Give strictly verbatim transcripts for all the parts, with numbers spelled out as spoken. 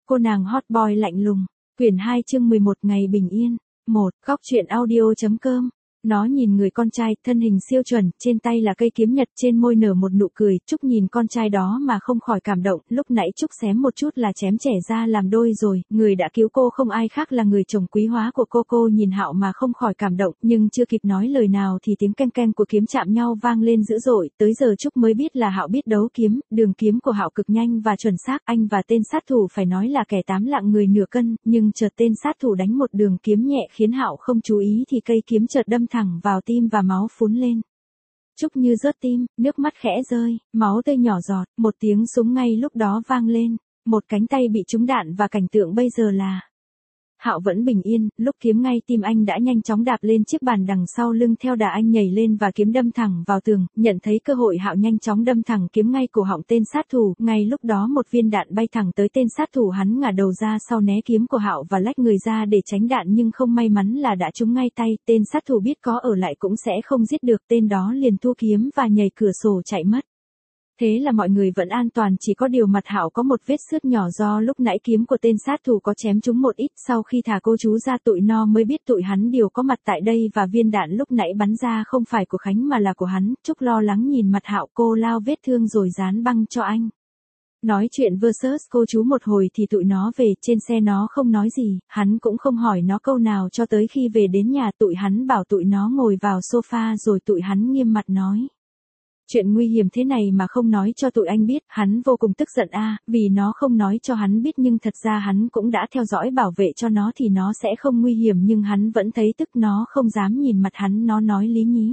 cô nàng hot boy lạnh lùng. Quyển hai chương mười một ngày bình yên. một. Góc truyện audio.com. Nó nhìn người con trai, thân hình siêu chuẩn, trên tay là cây kiếm nhật, trên môi nở một nụ cười. Trúc nhìn con trai đó mà không khỏi cảm động, lúc nãy Trúc xém một chút là chém trẻ ra làm đôi rồi, người đã cứu cô không ai khác là người chồng quý hóa của cô. Cô nhìn Hạo mà không khỏi cảm động, nhưng chưa kịp nói lời nào thì tiếng keng keng của kiếm chạm nhau vang lên dữ dội. Tới giờ Trúc mới biết là Hạo biết đấu kiếm, đường kiếm của Hạo cực nhanh và chuẩn xác. Anh và tên sát thủ phải nói là kẻ tám lạng người nửa cân, nhưng chợt tên sát thủ đánh một đường kiếm nhẹ khiến Hạo không chú ý thì cây kiếm chợt đâm thẳng vào tim và máu phún lên. Trúc như rớt tim, nước mắt khẽ rơi, máu tươi nhỏ giọt, một tiếng súng ngay lúc đó vang lên, một cánh tay bị trúng đạn và cảnh tượng bây giờ là Hạo vẫn bình yên, lúc kiếm ngay tim anh đã nhanh chóng đạp lên chiếc bàn đằng sau lưng theo đà anh nhảy lên và kiếm đâm thẳng vào tường, nhận thấy cơ hội Hạo nhanh chóng đâm thẳng kiếm ngay cổ họng tên sát thủ, ngay lúc đó một viên đạn bay thẳng tới tên sát thủ, hắn ngả đầu ra sau né kiếm của Hạo và lách người ra để tránh đạn nhưng không may mắn là đã trúng ngay tay, tên sát thủ biết có ở lại cũng sẽ không giết được, tên đó liền thu kiếm và nhảy cửa sổ chạy mất. Thế là mọi người vẫn an toàn, chỉ có điều mặt Hạo có một vết xước nhỏ do lúc nãy kiếm của tên sát thủ có chém trúng một ít. Sau khi thả cô chú ra tụi nó mới biết tụi hắn đều có mặt tại đây và viên đạn lúc nãy bắn ra không phải của Khánh mà là của hắn. Trúc lo lắng nhìn mặt Hạo, cô lao vết thương rồi dán băng cho anh. Nói chuyện versus cô chú một hồi thì tụi nó về, trên xe nó không nói gì, hắn cũng không hỏi nó câu nào cho tới khi về đến nhà tụi hắn bảo tụi nó ngồi vào sofa rồi tụi hắn nghiêm mặt nói. Chuyện nguy hiểm thế này mà không nói cho tụi anh biết, hắn vô cùng tức giận a, à, vì nó không nói cho hắn biết nhưng thật ra hắn cũng đã theo dõi bảo vệ cho nó thì nó sẽ không nguy hiểm nhưng hắn vẫn thấy tức, nó không dám nhìn mặt hắn, nó nói lý nhí.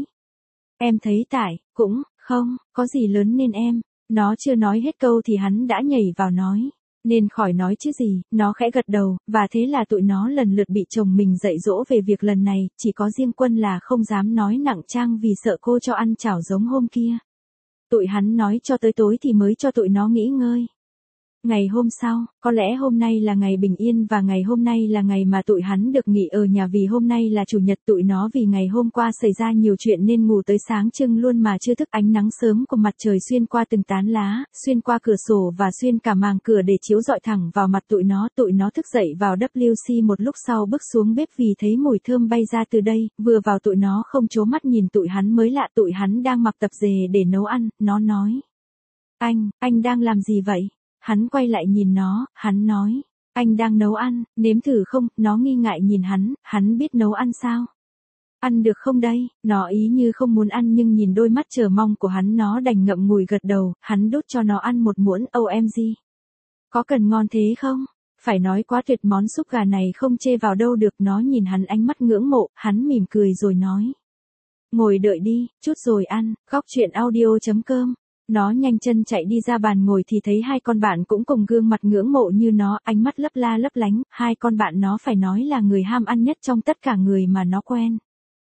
Em thấy tại, cũng, không, có gì lớn nên em, nó chưa nói hết câu thì hắn đã nhảy vào nói. Nên khỏi nói chứ gì, nó khẽ gật đầu, và thế là tụi nó lần lượt bị chồng mình dạy dỗ về việc lần này, chỉ có riêng Quân là không dám nói nặng Trang vì sợ cô cho ăn chảo giống hôm kia. Tụi hắn nói cho tới tối thì mới cho tụi nó nghỉ ngơi. Ngày hôm sau, có lẽ hôm nay là ngày bình yên và ngày hôm nay là ngày mà tụi hắn được nghỉ ở nhà vì hôm nay là chủ nhật. Tụi nó vì ngày hôm qua xảy ra nhiều chuyện nên ngủ tới sáng trưng luôn mà chưa thức. Ánh nắng sớm của mặt trời xuyên qua từng tán lá, xuyên qua cửa sổ và xuyên cả màng cửa để chiếu rọi thẳng vào mặt tụi nó. Tụi nó thức dậy vào vê xê một lúc sau bước xuống bếp vì thấy mùi thơm bay ra từ đây, vừa vào tụi nó không trố mắt nhìn tụi hắn mới lạ, tụi hắn đang mặc tập dề để nấu ăn. Nó nói. Anh, anh đang làm gì vậy? Hắn quay lại nhìn nó, hắn nói, anh đang nấu ăn, nếm thử không? Nó nghi ngại nhìn hắn, hắn biết nấu ăn sao? Ăn được không đây? Nó ý như không muốn ăn nhưng nhìn đôi mắt chờ mong của hắn nó đành ngậm ngùi gật đầu, hắn đút cho nó ăn một muỗng. ô em giê. Có cần ngon thế không? Phải nói quá tuyệt, món súp gà này không chê vào đâu được. Nó nhìn hắn ánh mắt ngưỡng mộ, hắn mỉm cười rồi nói. Ngồi đợi đi, chút rồi ăn. Góc truyện audio.com. Nó nhanh chân chạy đi ra bàn ngồi thì thấy hai con bạn cũng cùng gương mặt ngưỡng mộ như nó, ánh mắt lấp la lấp lánh, hai con bạn nó phải nói là người ham ăn nhất trong tất cả người mà nó quen.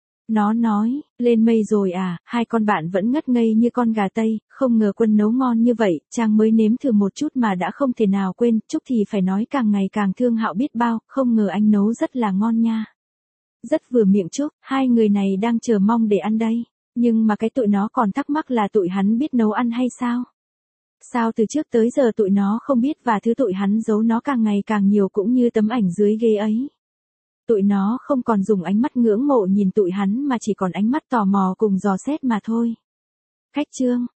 Nó nói, lên mây rồi à, hai con bạn vẫn ngất ngây như con gà Tây, không ngờ Quân nấu ngon như vậy, Trang mới nếm thử một chút mà đã không thể nào quên, Trúc thì phải nói càng ngày càng thương Hạo biết bao, không ngờ anh nấu rất là ngon nha. Rất vừa miệng Trúc, hai người này đang chờ mong để ăn đây. Nhưng mà cái tụi nó còn thắc mắc là tụi hắn biết nấu ăn hay sao? Sao từ trước tới giờ tụi nó không biết và thứ tụi hắn giấu nó càng ngày càng nhiều cũng như tấm ảnh dưới ghế ấy. Tụi nó không còn dùng ánh mắt ngưỡng mộ nhìn tụi hắn mà chỉ còn ánh mắt tò mò cùng dò xét mà thôi. Khách chương.